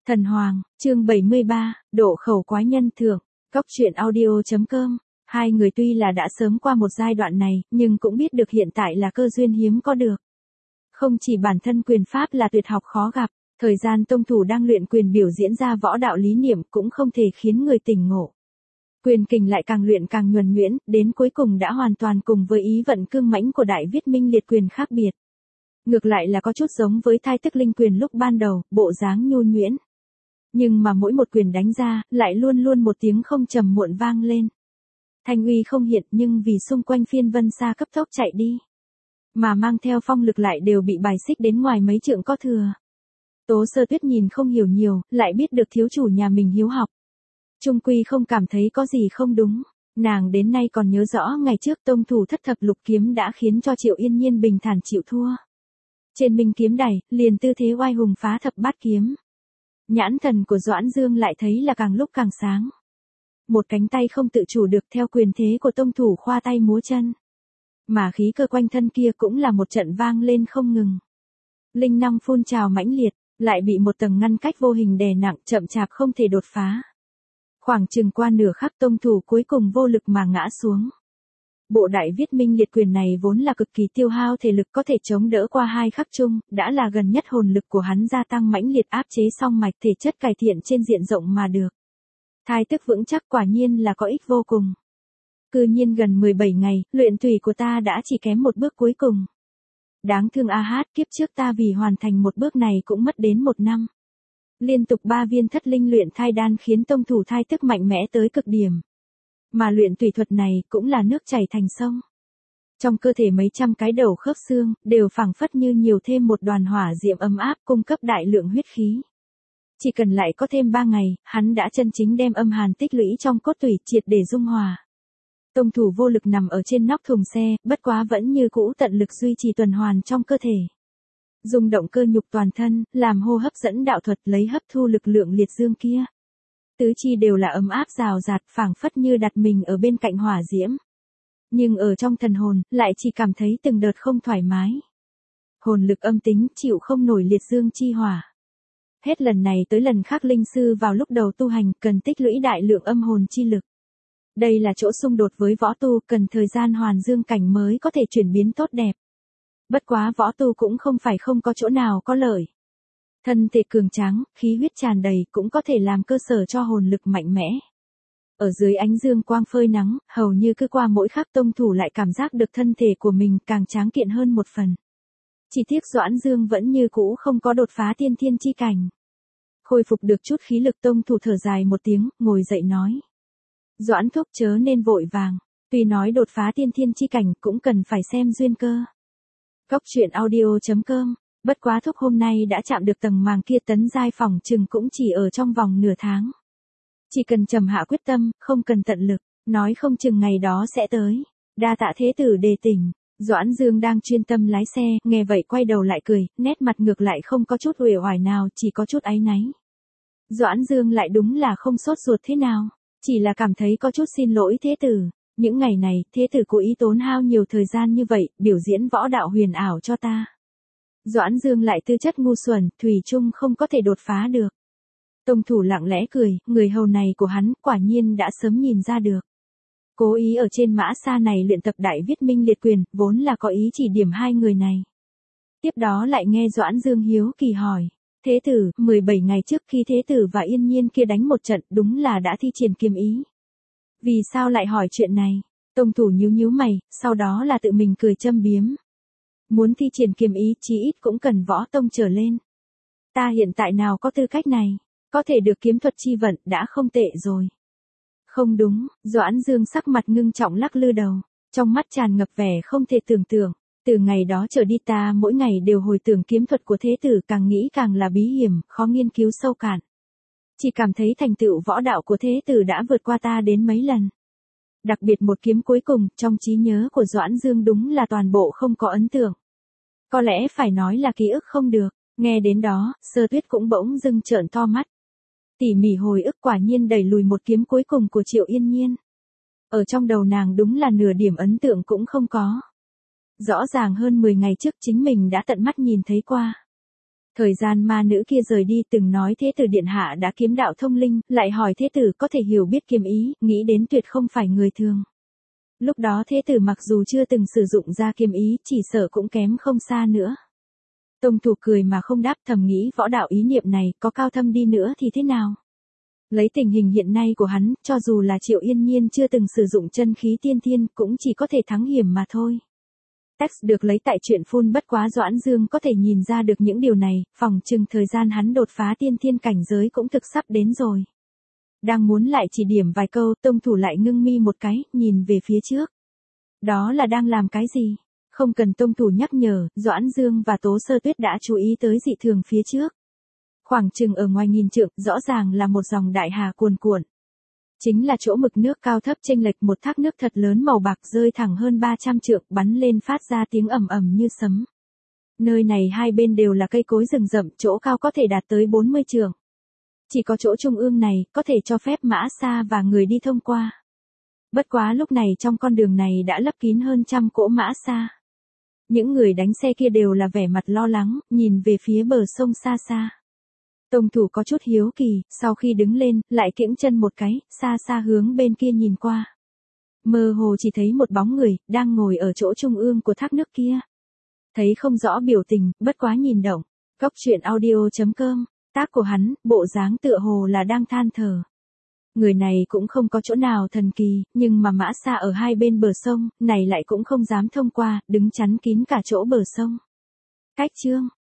Thần Hoàng, chương 73, độ khẩu quái nhân thưởng, Cóc truyện audio.com. Hai người tuy là đã sớm qua một giai đoạn này, nhưng cũng biết được hiện tại là cơ duyên hiếm có được. Không chỉ bản thân quyền pháp là tuyệt học khó gặp, thời gian tông thủ đang luyện quyền biểu diễn ra võ đạo lý niệm cũng không thể khiến người tỉnh ngộ. Quyền kình lại càng luyện càng nhuần nhuyễn, đến cuối cùng đã hoàn toàn cùng với ý vận cương mãnh của Đại Viết Minh Liệt quyền khác biệt. Ngược lại là có chút giống với Thai Tức Linh quyền lúc ban đầu, bộ dáng nhu nhuyễn. Nhưng mà mỗi một quyền đánh ra, lại luôn luôn một tiếng không trầm muộn vang lên. Thanh uy không hiện nhưng vì xung quanh phiên vân xa cấp tốc chạy đi. Mà mang theo phong lực lại đều bị bài xích đến ngoài mấy trượng có thừa. Tố Sơ Tuyết nhìn không hiểu nhiều, lại biết được thiếu chủ nhà mình hiếu học. Trung quy không cảm thấy có gì không đúng. Nàng đến nay còn nhớ rõ ngày trước tông thủ thất thập lục kiếm đã khiến cho Triệu Yên Nhiên bình thản chịu thua. Trên minh kiếm đẩy, liền tư thế oai hùng phá thập bát kiếm. Nhãn thần của Doãn Dương lại thấy là càng lúc càng sáng. Một cánh tay không tự chủ được theo quyền thế của tông thủ khoa tay múa chân. Mà khí cơ quanh thân kia cũng là một trận vang lên không ngừng. Linh năng phun trào mãnh liệt, lại bị một tầng ngăn cách vô hình đè nặng chậm chạp không thể đột phá. Khoảng chừng qua nửa khắc tông thủ cuối cùng vô lực mà ngã xuống. Bộ Đại Viết Minh Liệt quyền này vốn là cực kỳ tiêu hao thể lực có thể chống đỡ qua hai khắc chung, đã là gần nhất hồn lực của hắn gia tăng mãnh liệt áp chế song mạch thể chất cải thiện trên diện rộng mà được. Thai tức vững chắc quả nhiên là có ích vô cùng. Cư nhiên gần 17 ngày, luyện tùy của ta đã chỉ kém một bước cuối cùng. Đáng thương a hát, kiếp trước ta vì hoàn thành một bước này cũng mất đến 1 năm. Liên tục 3 viên thất linh luyện thai đan khiến tông thủ thai tức mạnh mẽ tới cực điểm. Mà luyện tùy thuật này cũng là nước chảy thành sông. Trong cơ thể mấy trăm cái đầu khớp xương, đều phảng phất như nhiều thêm một đoàn hỏa diệm ấm áp cung cấp đại lượng huyết khí. Chỉ cần lại có thêm 3 ngày, hắn đã chân chính đem âm hàn tích lũy trong cốt tủy triệt để dung hòa. Tông thủ vô lực nằm ở trên nóc thùng xe, bất quá vẫn như cũ tận lực duy trì tuần hoàn trong cơ thể. Dùng động cơ nhục toàn thân, làm hô hấp dẫn đạo thuật lấy hấp thu lực lượng liệt dương kia. Tứ chi đều là ấm áp rào rạt phảng phất như đặt mình ở bên cạnh hỏa diễm. Nhưng ở trong thần hồn, lại chỉ cảm thấy từng đợt không thoải mái. Hồn lực âm tính chịu không nổi liệt dương chi hỏa. Hết lần này tới lần khác linh sư vào lúc đầu tu hành cần tích lũy đại lượng âm hồn chi lực. Đây là chỗ xung đột với võ tu cần thời gian hoàn dương cảnh mới có thể chuyển biến tốt đẹp. Bất quá võ tu cũng không phải không có chỗ nào có lợi. Thân thể cường tráng, khí huyết tràn đầy cũng có thể làm cơ sở cho hồn lực mạnh mẽ. Ở dưới ánh dương quang phơi nắng, hầu như cứ qua mỗi khắc tông thủ lại cảm giác được thân thể của mình càng tráng kiện hơn một phần. Chỉ tiếc Doãn Dương vẫn như cũ không có đột phá tiên thiên chi cảnh. Khôi phục được chút khí lực tông thủ thở dài một tiếng, ngồi dậy nói. Doãn thúc chớ nên vội vàng, tuy nói đột phá tiên thiên chi cảnh cũng cần phải xem duyên cơ. Cóc truyện audio.com. Bất quá thúc hôm nay đã chạm được tầng màng kia tấn giai phòng chừng cũng chỉ ở trong vòng nửa tháng. Chỉ cần trầm hạ quyết tâm, không cần tận lực, nói không chừng ngày đó sẽ tới. Đa tạ thế tử đề tỉnh. Doãn Dương đang chuyên tâm lái xe, nghe vậy quay đầu lại cười, nét mặt ngược lại không có chút uể oải nào, chỉ có chút áy náy. Doãn Dương lại đúng là không sốt ruột thế nào, chỉ là cảm thấy có chút xin lỗi thế tử. Những ngày này, thế tử cố ý tốn hao nhiều thời gian như vậy, biểu diễn võ đạo huyền ảo cho ta. Doãn Dương lại tư chất ngu xuẩn, thủy chung không có thể đột phá được. Tông thủ lặng lẽ cười, người hầu này của hắn quả nhiên đã sớm nhìn ra được. Cố ý ở trên mã xa này luyện tập Đại Viết Minh Liệt quyền, vốn là có ý chỉ điểm hai người này. Tiếp đó lại nghe Doãn Dương hiếu kỳ hỏi. Thế tử, 17 ngày trước khi thế tử và Yên Nhiên kia đánh một trận đúng là đã thi triển kiếm ý. Vì sao lại hỏi chuyện này? Tông thủ nhíu nhíu mày, sau đó là tự mình cười châm biếm. Muốn thi triển kiếm ý chí ít cũng cần võ tông trở lên. Ta hiện tại nào có tư cách này, có thể được kiếm thuật chi vận đã không tệ rồi. Không đúng, Doãn Dương sắc mặt ngưng trọng lắc lư đầu, trong mắt tràn ngập vẻ không thể tưởng tượng. Từ ngày đó trở đi ta mỗi ngày đều hồi tưởng kiếm thuật của thế tử càng nghĩ càng là bí hiểm, khó nghiên cứu sâu cạn. Chỉ cảm thấy thành tựu võ đạo của thế tử đã vượt qua ta đến mấy lần. Đặc biệt một kiếm cuối cùng, trong trí nhớ của Doãn Dương đúng là toàn bộ không có ấn tượng. Có lẽ phải nói là ký ức không được, nghe đến đó, Sơ Tuyết cũng bỗng dưng trợn to mắt. Tỉ mỉ hồi ức quả nhiên đẩy lùi một kiếm cuối cùng của Triệu Yên Nhiên. Ở trong đầu nàng đúng là nửa điểm ấn tượng cũng không có. Rõ ràng hơn 10 ngày trước chính mình đã tận mắt nhìn thấy qua. Thời gian ma nữ kia rời đi từng nói thế tử điện hạ đã kiếm đạo thông linh, lại hỏi thế tử có thể hiểu biết kiếm ý, nghĩ đến tuyệt không phải người thường. Lúc đó thế tử mặc dù chưa từng sử dụng ra kiếm ý, chỉ sợ cũng kém không xa nữa. Tông Thủ cười mà không đáp, thầm nghĩ võ đạo ý niệm này có cao thâm đi nữa thì thế nào? Lấy tình hình hiện nay của hắn, cho dù là Triệu Yên Nhiên chưa từng sử dụng chân khí tiên thiên cũng chỉ có thể thắng hiểm mà thôi. Text được lấy tại truyện phun, bất quá Doãn Dương có thể nhìn ra được những điều này, phỏng chừng thời gian hắn đột phá tiên thiên cảnh giới cũng thực sắp đến rồi. Đang muốn lại chỉ điểm vài câu, Tông Thủ lại ngưng mi một cái, nhìn về phía trước. Đó là đang làm cái gì? Không cần Tông Thủ nhắc nhở, Doãn Dương và Tố Sơ Tuyết đã chú ý tới dị thường phía trước. Khoảng chừng ở ngoài nghìn trượng, rõ ràng là một dòng đại hà cuồn cuộn. Chính là chỗ mực nước cao thấp chênh lệch, một thác nước thật lớn màu bạc rơi thẳng hơn 300 trượng, bắn lên phát ra tiếng ầm ầm như sấm. Nơi này hai bên đều là cây cối rừng rậm, chỗ cao có thể đạt tới 40 trượng. Chỉ có chỗ trung ương này có thể cho phép mã xa và người đi thông qua. Bất quá lúc này trong con đường này đã lấp kín hơn trăm cỗ mã xa. Những người đánh xe kia đều là vẻ mặt lo lắng, nhìn về phía bờ sông xa xa. Tông Thủ có chút hiếu kỳ, sau khi đứng lên, lại kiễng chân một cái, xa xa hướng bên kia nhìn qua. Mơ hồ chỉ thấy một bóng người, đang ngồi ở chỗ trung ương của thác nước kia. Thấy không rõ biểu tình, bất quá nhìn động. Cóc truyện audio.com, tác của hắn, bộ dáng tựa hồ là đang than thở. Người này cũng không có chỗ nào thần kỳ, nhưng mà mã xa ở hai bên bờ sông, này lại cũng không dám thông qua, đứng chắn kín cả chỗ bờ sông. Cách chương